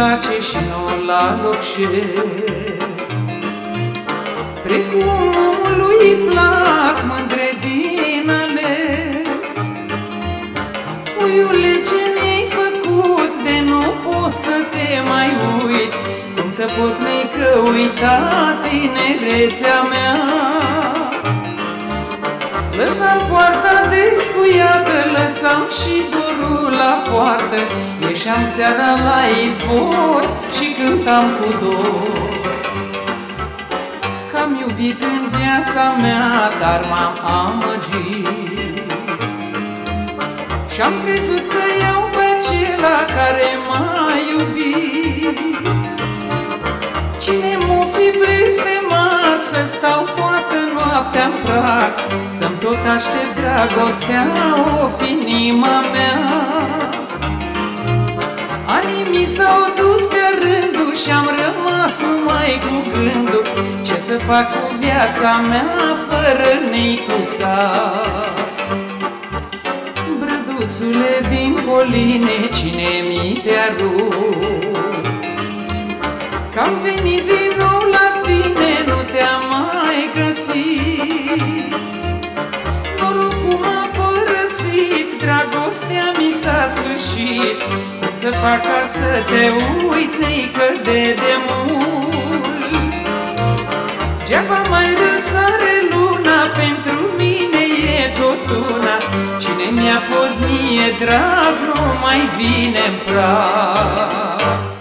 place și nu la locșesc. Precum omului plac mândre din ales. Puiule, ce mi-ai făcut de nu pot să te mai uit? Cum să pot, meică, uita tinerețea mea? Lăsam poarta descuiată, lăsam și dorul la poartă, ieșeam seara la izvor și cântam cu dor. Că-am iubit în viața mea, dar m-am amăgit și-am crezut că iau pe acela care m-a iubit. Cine m-o fi blestemat să stau toată noaptea-n prag, să-mi tot aștept dragostea, o fi inima mea. Anii mi s-au dus de rândul și-am rămas numai cu gândul ce să fac cu viața mea fără Nicuța. Brăduțule din coline, cine mi te-a rupt? Că-am venit din nou la tine, nu te-am mai găsit. Norocul m-a părăsit, dragostea mi s-a sfârșit. Cum să fac ca să te uit, neică, de demult? Geaba mai răsare luna, pentru mine e tot una. Cine mi-a fost mie drag, nu mai vine-n prag.